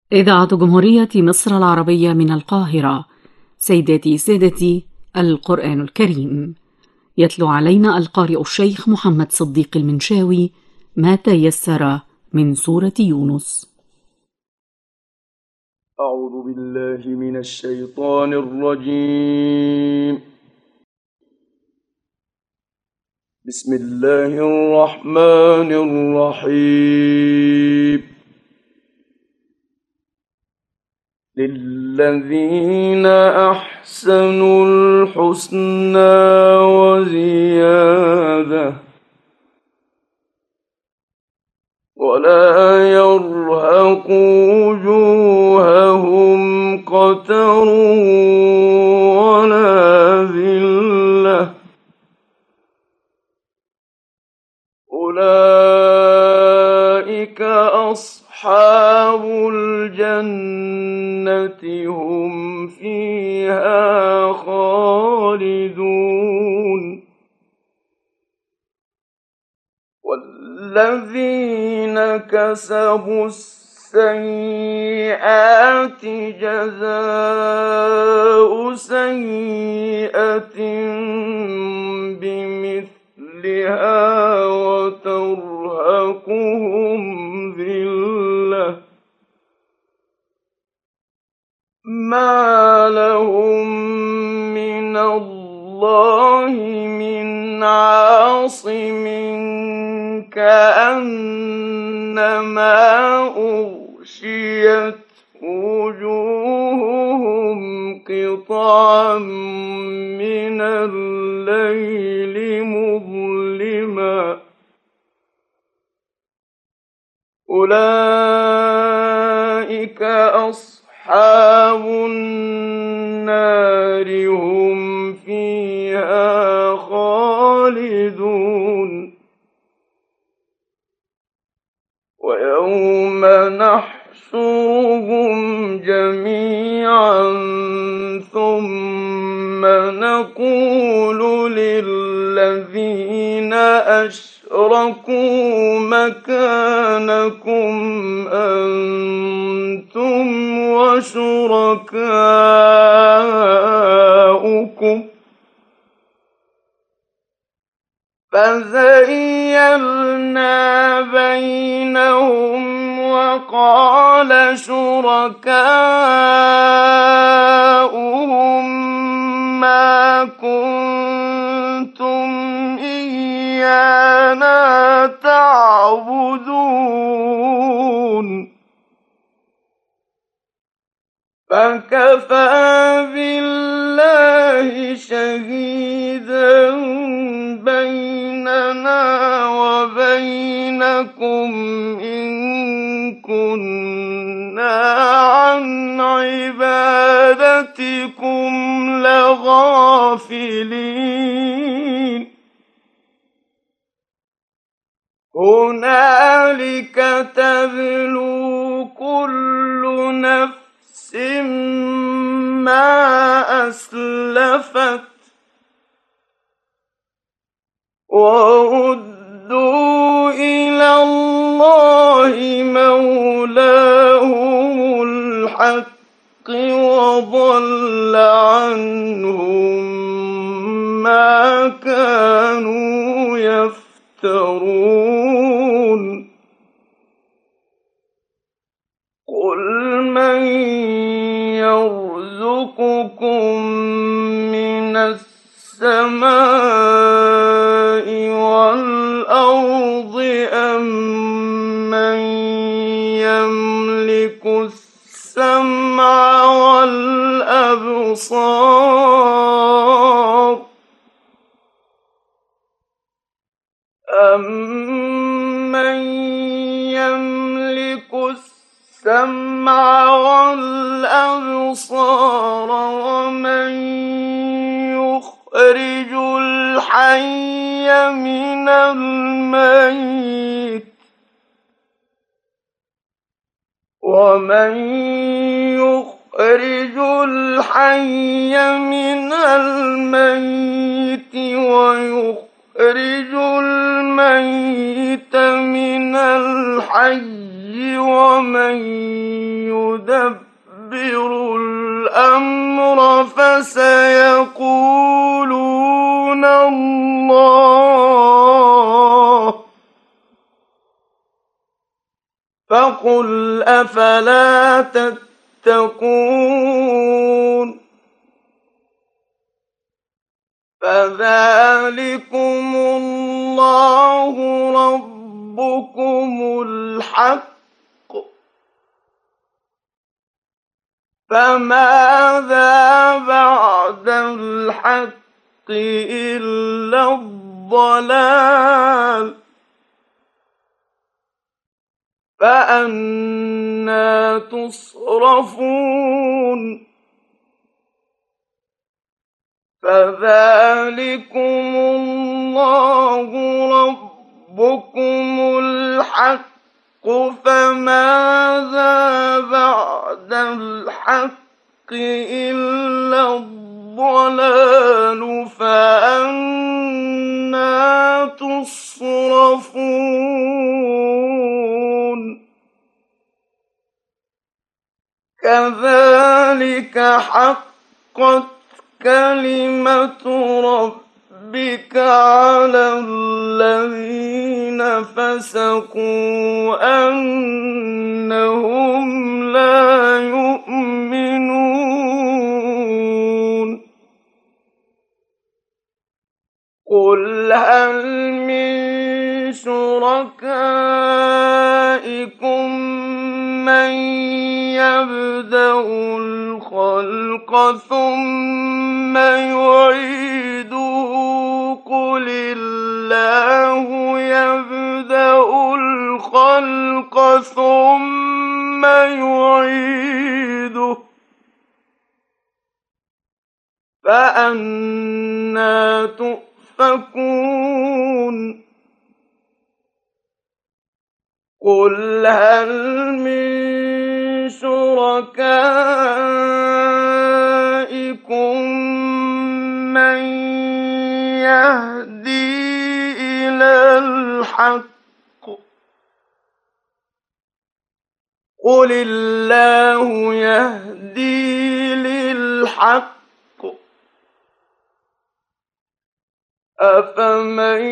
إذاعة جمهورية مصر العربية من القاهرة. سيداتي سادتي، القرآن الكريم يتلو علينا القارئ الشيخ محمد صديق المنشاوي ما تيسر من سورة يونس. أعوذ بالله من الشيطان الرجيم. بسم الله الرحمن الرحيم. للذين أحسنوا الحسنى وزيادة ولا يرهق وجوههم قتر ولا ذلة أولئك أصحاب الجنة هم فيها خالدون. والذين كسبوا السيئات جزاء سيئة بمثلها وترهقهم ذلة ما لهم من الله من عاصم كأنما أغشيت وجوههم قطعا من الليل مظلما أولئك أصحاب النار هم فيها خالدون. ويوم نحشرهم جميعا ثم نقول للذين أشركوا مكانكم أنتم وشركاؤكم فزيّلنا بينهم وقال شركاؤهم ما كنتم إيانا تعبدون فكفى بالله شهيدا بيننا وبينكم إن كنا عن عبادتكم لغافلين. هنالك تبلو كل نفس ما أسلفت وردوا إلى الله مولاهم الحق وضل عنهم ما كانوا يفترون. قل من يرزقكم من السماء والأرض أم من يملك السمع والأبصار أَمَّن يَمْلِكُ السَّمْعَ وَالْأَبْصَارَ وَمَن يُخْرِجُ الْحَيَّ مِنَ الْمَيِّتِ ويخرج الميت من الحي ومن يدبر يدبر الأمر فسيقولون الله. فقل أفلا تتقون. فذلكم الله ربكم الحق، فماذا بعد الحق إلا الضلال. فأنى تصرفون. فذلكم الله ربكم الحق، فماذا بعد الحق إلا الضلال. فأنى تصرفون. كذلك حقت كلمة ربك على الذين فسقوا أنهم لا يؤمنون. قل هل من شركائكم من يبدأ الخلق ثم يعيده. قل الله يبدأ الخلق ثم يعيده، فأنى تؤفكون. قل هل من شركائكم من يهدي إلى الحق. قل الله يهدي للحق، أفمن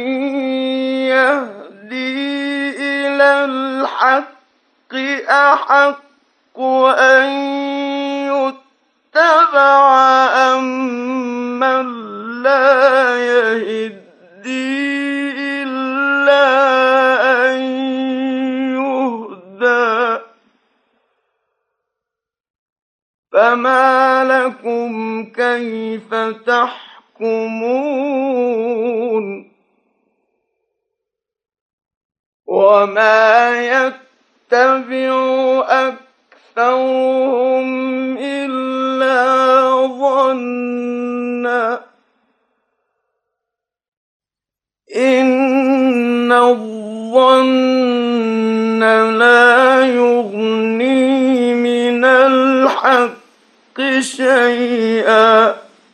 يهدي إلى الحق أحق أن يتبع أمن لا يهدي إلا أن يهدى. فما لكم كيف تحكمون. وما يتبع أكثرهم إلا ظنا، إن الظن لا يغني من الحق شيئا.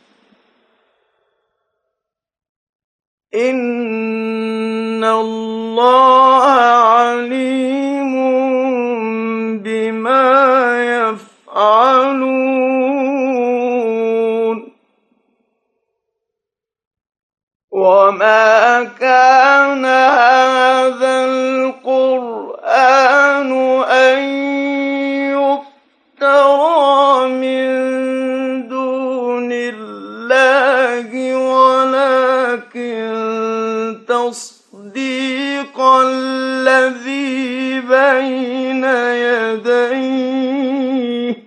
إن الله عليم بما يفعلون. وما كان هذا القرآن أن يفترى من دون الله، ولكن تصديق الذي بين يديه،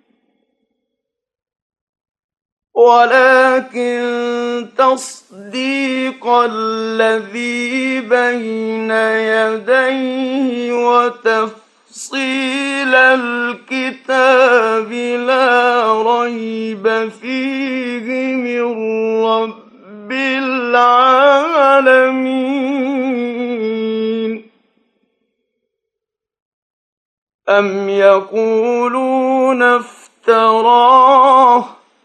وتفصيل الكتاب لا ريب فيه من رب العالمين. أم يقولون افتراه؟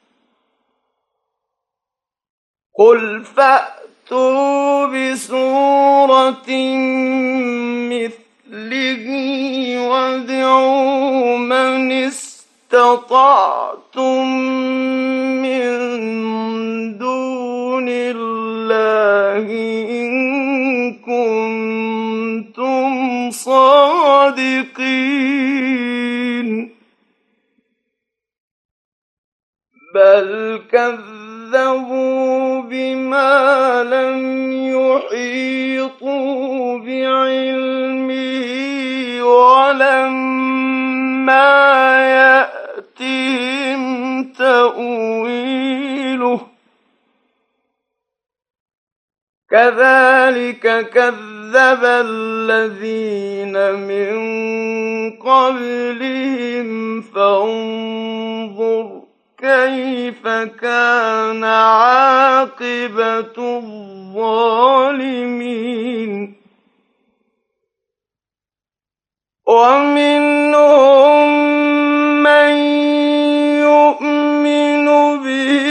قل فأتوا بسورة مثله أهله وادعوا من استطعتم من دون الله إن كنتم صادقين بل كذبوا بما لم يحيطوا بعلمه ولما يأتهم تأويله كذلك كذب الذين من قبلهم فانظر كيف كان عاقبة الظالمين ومنهم من يؤمن به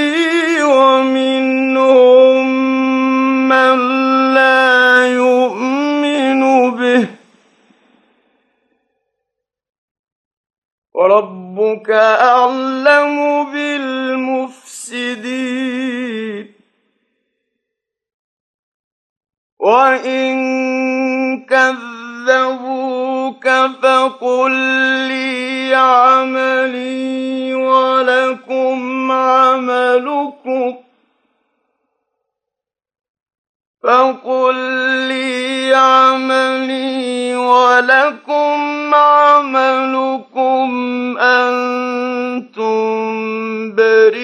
ومنهم من لا يؤمن به وربك أعلم بالمفسدين وإن كذبوك فقل لي عملي ولكم عملكم أنتم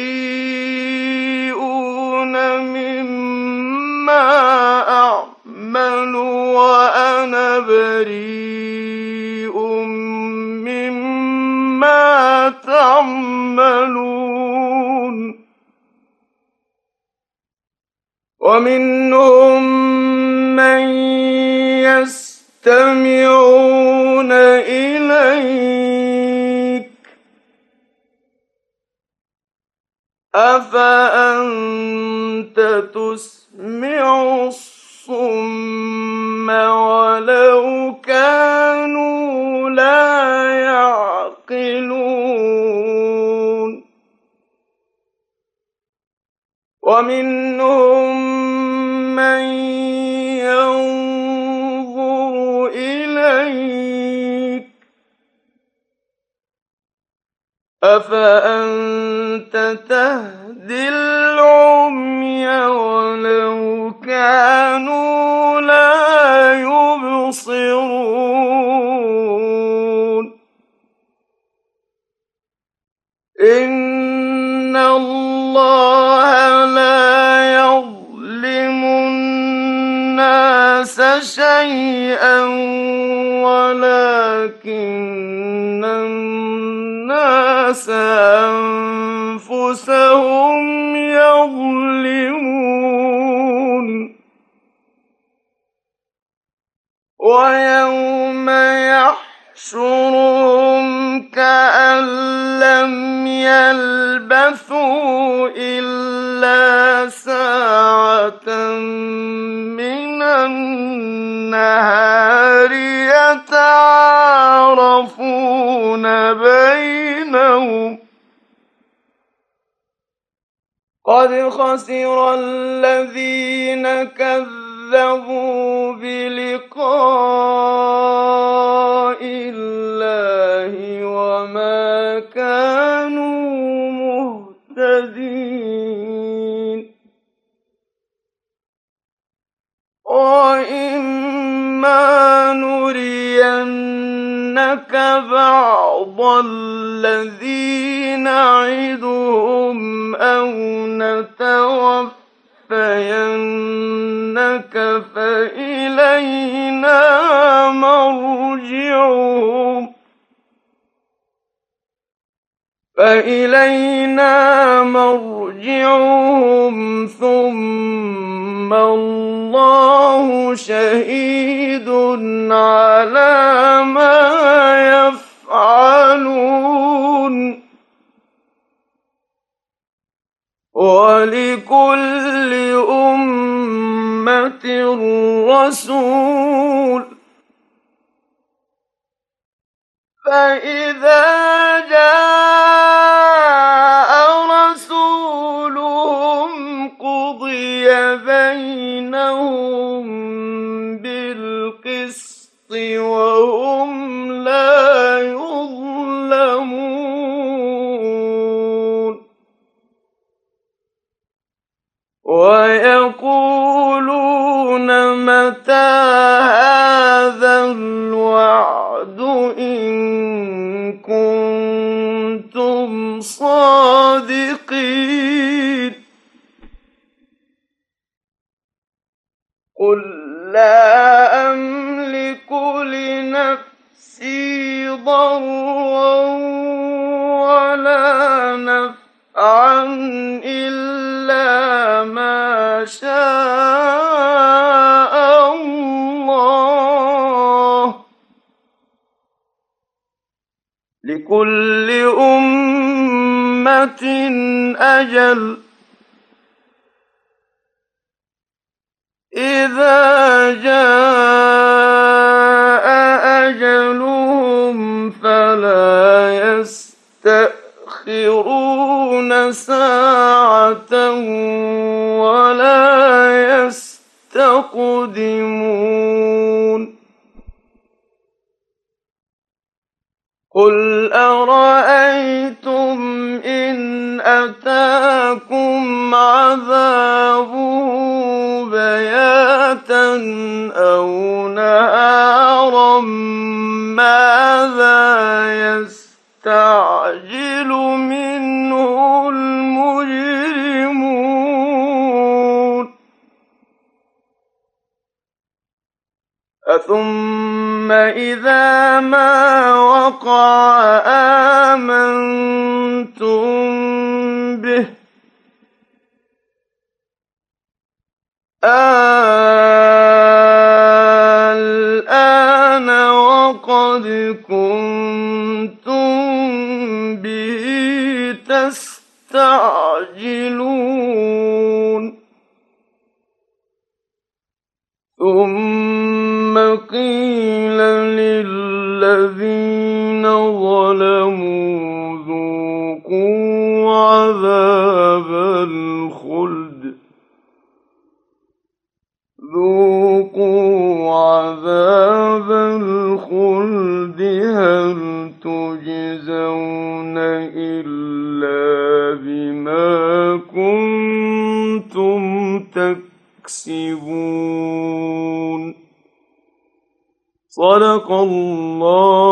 بريئون مما أعمل وأنا بريء مما تعملون ومنهم من يستمعون إليك أفأنت تسمع الصم ولو كانوا لا يعقلون ومنهم من ينظر إليك أفأنت تهدي العمي ولو كانوا لا يبصرون إن الله لا يظلم الناس شيئا ولكن الناس أنفسهم يظلمون ويوم يحشرهم كأن لم يلبثوا إلا ساعة من النهار يتعارفون بينهم قد خسر الذين كذبوا بلقاء الله وما كانوا مهتدين وإما نرينك بعض الذي نعدهم أو نتوفينك فإلينا مرجعهم ثم الله شهيد على ما يفعلون ولكل أمة رسول فإذا جاء رسولهم قضي بينهم بالقسط وهم لا يظلمون ويقولون متى هذا الوعد إن كنتم صادقين قل لا أملك لنفسي ضرا ولا نفعا إلا ما شاء الله لكل أمة أجل إذا جاء أجلهم فلا يستأخرون ساعة ولا يستقدمون قل أرأيتم إن أتاكم عذابه بياتا أو نهارا ماذا يستعجل منه المجرمون ثم إذا ما وقع آمنتم به الآن وقد كنتم به تستعجلون ثم قيل للذين ظلموا ذوقوا عذاب الخلد هل تجزون إلا بما كنتم تكسبون صدق الله